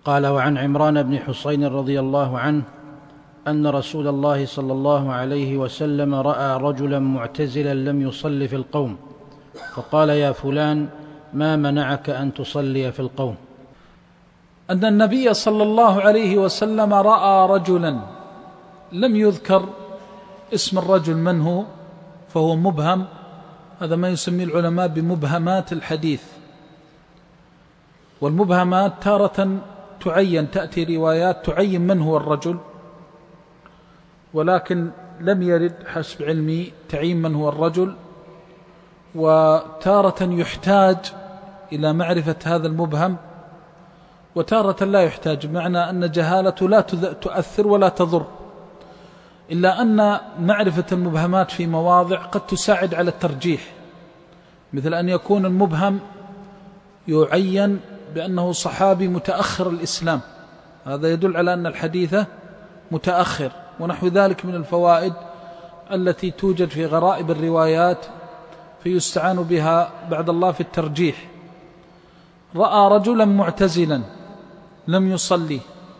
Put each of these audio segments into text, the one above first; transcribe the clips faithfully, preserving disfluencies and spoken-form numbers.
قال: وعن عمران بن حصين رضي الله عنه أن رسول الله صلى الله عليه وسلم رأى رجلا معتزلا لم يصل في القوم، فقال: يا فلان، ما منعك أن تصلي في القوم؟ أن النبي صلى الله عليه وسلم رأى رجلا، لم يذكر اسم الرجل من هو، فهو مبهم. هذا ما يسميه العلماء بمبهمات الحديث. والمبهمات تارة تعين، تأتي روايات تعين من هو الرجل، ولكن لم يرد حسب علمي تعيين من هو الرجل. وتارة يحتاج إلى معرفة هذا المبهم، وتارة لا يحتاج، بمعنى أن جهالته لا تؤثر ولا تضر، إلا أن معرفة المبهمات في مواضع قد تساعد على الترجيح، مثل أن يكون المبهم يعين بأنه صحابي متأخر الإسلام، هذا يدل على أن الحديث متأخر، ونحو ذلك من الفوائد التي توجد في غرائب الروايات فيستعان بها بعد الله في الترجيح. رأى رجلا معتزلا لم يصلي،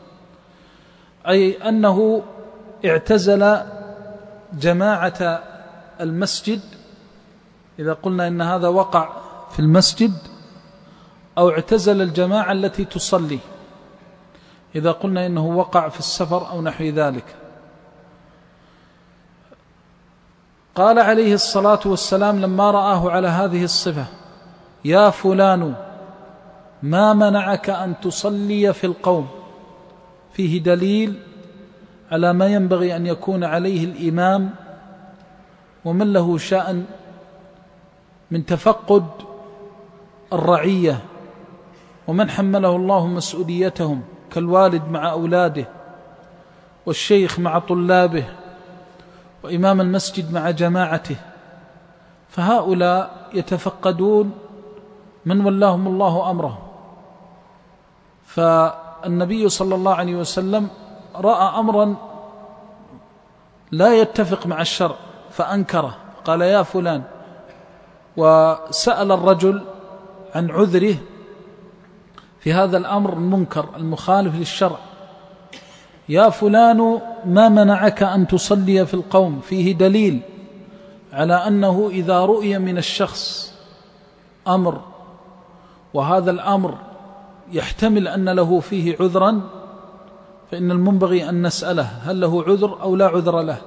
أي أنه اعتزل جماعة المسجد، إذا قلنا إن هذا وقع في المسجد، أو اعتزل الجماعة التي تصلي إذا قلنا إنه وقع في السفر أو نحو ذلك. قال عليه الصلاة والسلام لما رآه على هذه الصفة: يا فلان، ما منعك أن تصلي في القوم؟ فيه دليل على ما ينبغي أن يكون عليه الإمام ومن له شأن من تفقد الرعية ومن حمله الله مسؤوليتهم، كالوالد مع أولاده، والشيخ مع طلابه، وإمام المسجد مع جماعته. فهؤلاء يتفقدون من ولاهم الله أمره. فالنبي صلى الله عليه وسلم رأى أمرا لا يتفق مع الشرع فأنكره، قال: يا فلان، وسأل الرجل عن عذره في هذا الأمر المنكر المخالف للشرع: يا فلان، ما منعك أن تصلي في القوم؟ فيه دليل على أنه إذا رؤي من الشخص أمر وهذا الأمر يحتمل أن له فيه عذرا، فإن المنبغي أن نسأله هل له عذر أو لا عذر له.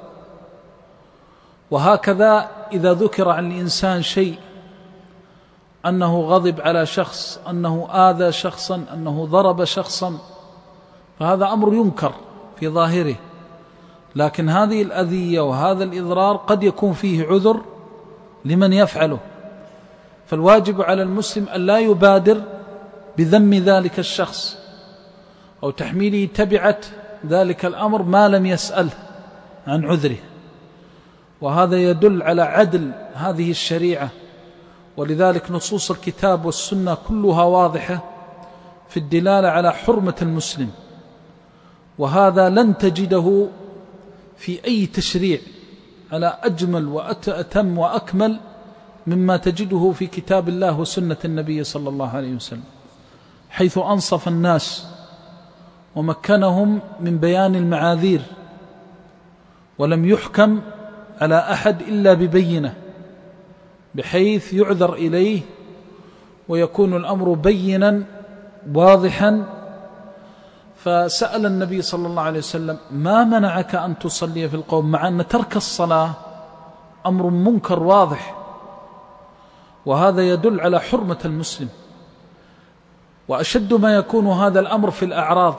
وهكذا إذا ذكر عن الإنسان شيء، أنه غضب على شخص، أنه آذى شخصا، أنه ضرب شخصا، فهذا أمر ينكر في ظاهره، لكن هذه الأذية وهذا الإضرار قد يكون فيه عذر لمن يفعله. فالواجب على المسلم أن لا يبادر بذم ذلك الشخص أو تحميله تبعة ذلك الأمر ما لم يسأله عن عذره. وهذا يدل على عدل هذه الشريعة، ولذلك نصوص الكتاب والسنة كلها واضحة في الدلالة على حرمة المسلم، وهذا لن تجده في أي تشريع على أجمل وأتم وأكمل مما تجده في كتاب الله وسنة النبي صلى الله عليه وسلم، حيث أنصف الناس ومكنهم من بيان المعاذير، ولم يحكم على أحد إلا ببينة، بحيث يعذر إليه ويكون الأمر بينا واضحا. فسأل النبي صلى الله عليه وسلم: ما منعك أن تصلي في القوم؟ مع أن ترك الصلاة أمر منكر واضح، وهذا يدل على حرمة المسلم. وأشد ما يكون هذا الأمر في الأعراض.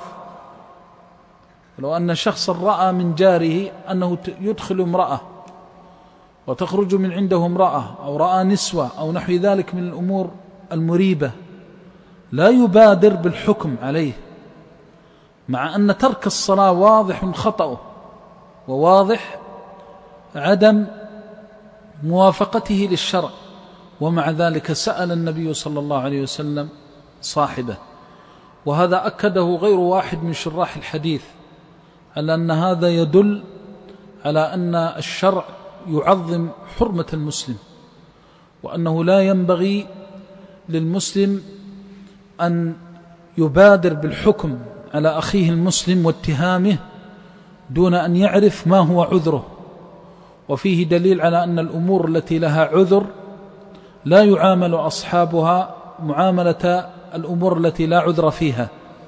لو أن شخصا رأى من جاره أنه يدخل امرأة وتخرج من عنده امرأة، أو رأى نسوة أو نحو ذلك من الأمور المريبة، لا يبادر بالحكم عليه، مع أن ترك الصلاة واضح خطأه وواضح عدم موافقته للشرع، ومع ذلك سأل النبي صلى الله عليه وسلم صاحبه. وهذا أكده غير واحد من شراح الحديث على أن هذا يدل على أن الشرع يعظم حرمة المسلم، وأنه لا ينبغي للمسلم أن يبادر بالحكم على أخيه المسلم واتهامه دون أن يعرف ما هو عذره، وفيه دليل على أن الأمور التي لها عذر لا يعامل أصحابها معاملة الأمور التي لا عذر فيها.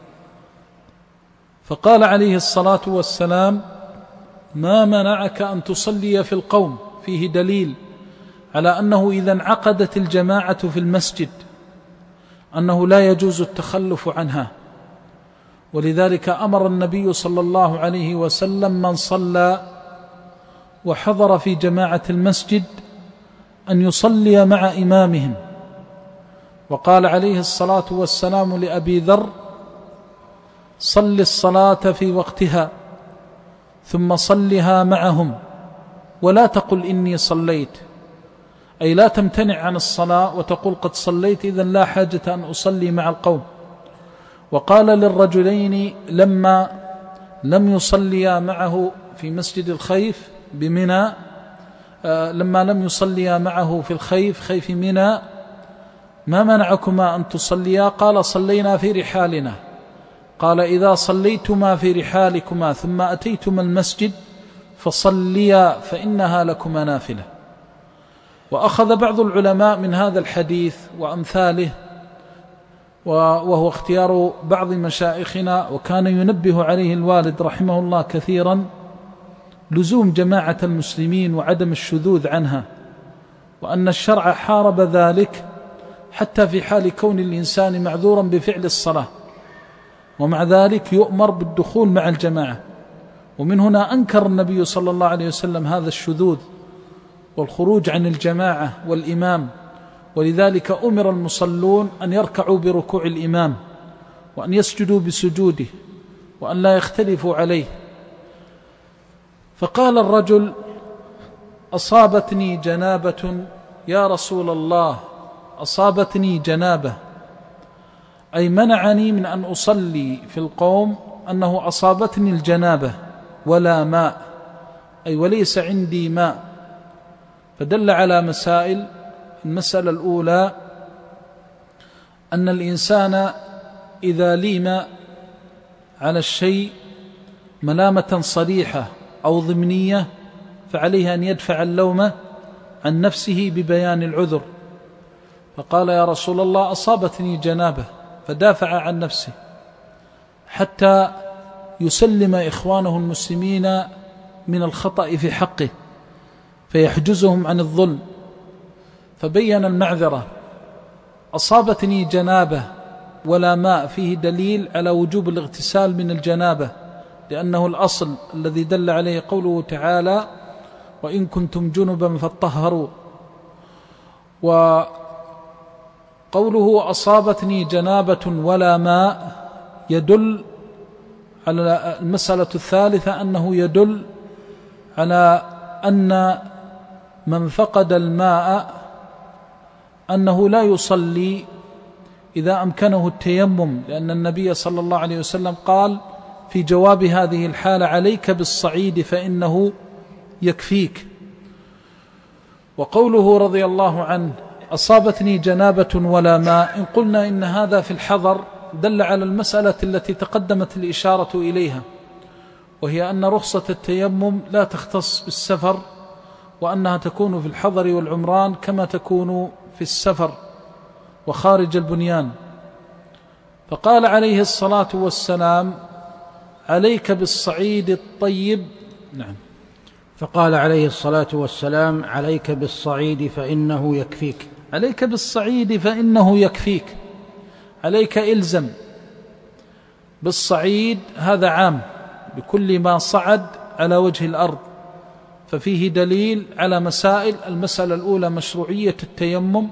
فقال عليه الصلاة والسلام: ما منعك أن تصلي في القوم؟ فيه دليل على أنه إذا انعقدت الجماعة في المسجد أنه لا يجوز التخلف عنها، ولذلك أمر النبي صلى الله عليه وسلم من صلى وحضر في جماعة المسجد أن يصلي مع إمامهم، وقال عليه الصلاة والسلام لأبي ذر: صل الصلاة في وقتها ثم صلها معهم ولا تقل إني صليت، أي لا تمتنع عن الصلاة وتقول قد صليت إذن لا حاجة أن أصلي مع القوم. وقال للرجلين لما لم يصليا معه في مسجد الخيف بمنى، آه لما لم يصليا معه في الخيف خيف منى: ما منعكما أن تصليا؟ قال: صلينا في رحالنا. قال: إذا صليتما في رحالكما ثم أتيتما المسجد فصليا فإنها لكما نافلة. وأخذ بعض العلماء من هذا الحديث وأمثاله، وهو اختيار بعض مشايخنا وكان ينبه عليه الوالد رحمه الله كثيرا، لزوم جماعة المسلمين وعدم الشذوذ عنها، وأن الشرع حارب ذلك حتى في حال كون الإنسان معذورا بفعل الصلاة، ومع ذلك يؤمر بالدخول مع الجماعة. ومن هنا أنكر النبي صلى الله عليه وسلم هذا الشذوذ والخروج عن الجماعة والإمام، ولذلك أمر المصلون أن يركعوا بركوع الإمام وأن يسجدوا بسجوده وأن لا يختلفوا عليه. فقال الرجل: أصابتني جنابة يا رسول الله، أصابتني جنابة، أي منعني من أن أصلي في القوم أنه أصابتني الجنابة ولا ماء، أي وليس عندي ماء. فدل على مسائل. المسألة الأولى أن الإنسان إذا ليم على الشيء ملامة صريحة أو ضمنية فعليه أن يدفع اللوم عن نفسه ببيان العذر، فقال: يا رسول الله أصابتني جنابة، فدافع عن نفسه حتى يسلم إخوانه المسلمين من الخطأ في حقه فيحجزهم عن الظلم، فبين المعذرة. أصابتني جنابة ولا ماء فيه دليل على وجوب الاغتسال من الجنابة، لأنه الأصل الذي دل عليه قوله تعالى: وإن كنتم جنبا فاطهروا. وقوله أصابتني جنابة ولا ماء يدل على المسألة الثالثة، أنه يدل على أن من فقد الماء أنه لا يصلي إذا أمكنه التيمم، لأن النبي صلى الله عليه وسلم قال في جواب هذه الحالة: عليك بالصعيد فإنه يكفيك. وقوله رضي الله عنه: أصابتني جنابة ولا ماء، إن قلنا إن هذا في الحضر دل على المسألة التي تقدمت الإشارة إليها، وهي أن رخصة التيمم لا تختص بالسفر، وأنها تكون في الحضر والعمران كما تكون في السفر وخارج البنيان. فقال عليه الصلاة والسلام: عليك بالصعيد الطيب. نعم. فقال عليه الصلاة والسلام: عليك بالصعيد فإنه يكفيك. عليك بالصعيد فإنه يكفيك، عليك إلزم بالصعيد، هذا عام بكل ما صعد على وجه الأرض، ففيه دليل على مسائل. المسألة الأولى مشروعية التيمم،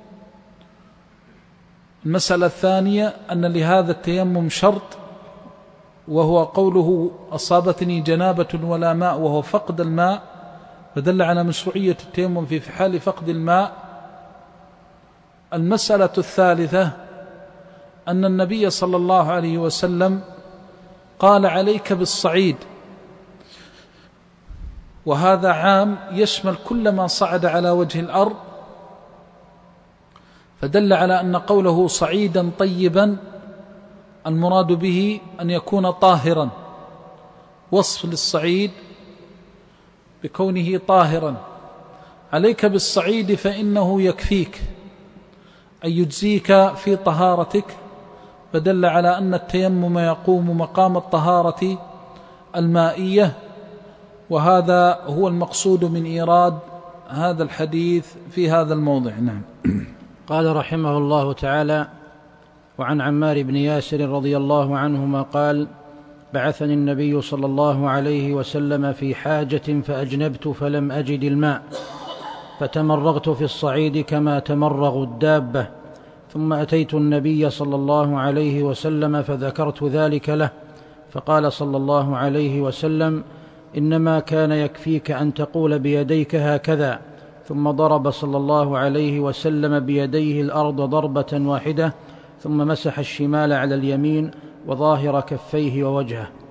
المسألة الثانية أن لهذا التيمم شرط، وهو قوله أصابتني جنابة ولا ماء، وهو فقد الماء، فدل على مشروعية التيمم في حال فقد الماء. المسألة الثالثة أن النبي صلى الله عليه وسلم قال: عليك بالصعيد، وهذا عام يشمل كل ما صعد على وجه الأرض، فدل على أن قوله صعيدا طيبا المراد به أن يكون طاهرا، وصف للصعيد بكونه طاهرا. عليك بالصعيد فإنه يكفيك أن يجزيك في طهارتك، فدل على أن التيمم يقوم مقام الطهارة المائية، وهذا هو المقصود من إيراد هذا الحديث في هذا الموضع. نعم. قال رحمه الله تعالى: وعن عمار بن ياسر رضي الله عنهما قال: بعثني النبي صلى الله عليه وسلم في حاجة فأجنبت فلم أجد الماء، فتمرغت في الصعيد كما تمرغ الدابة، ثم أتيت النبي صلى الله عليه وسلم فذكرت ذلك له، فقال صلى الله عليه وسلم: إنما كان يكفيك أن تقول بيديك هكذا، ثم ضرب صلى الله عليه وسلم بيديه الأرض ضربة واحدة، ثم مسح الشمال على اليمين وظاهر كفيه ووجهه.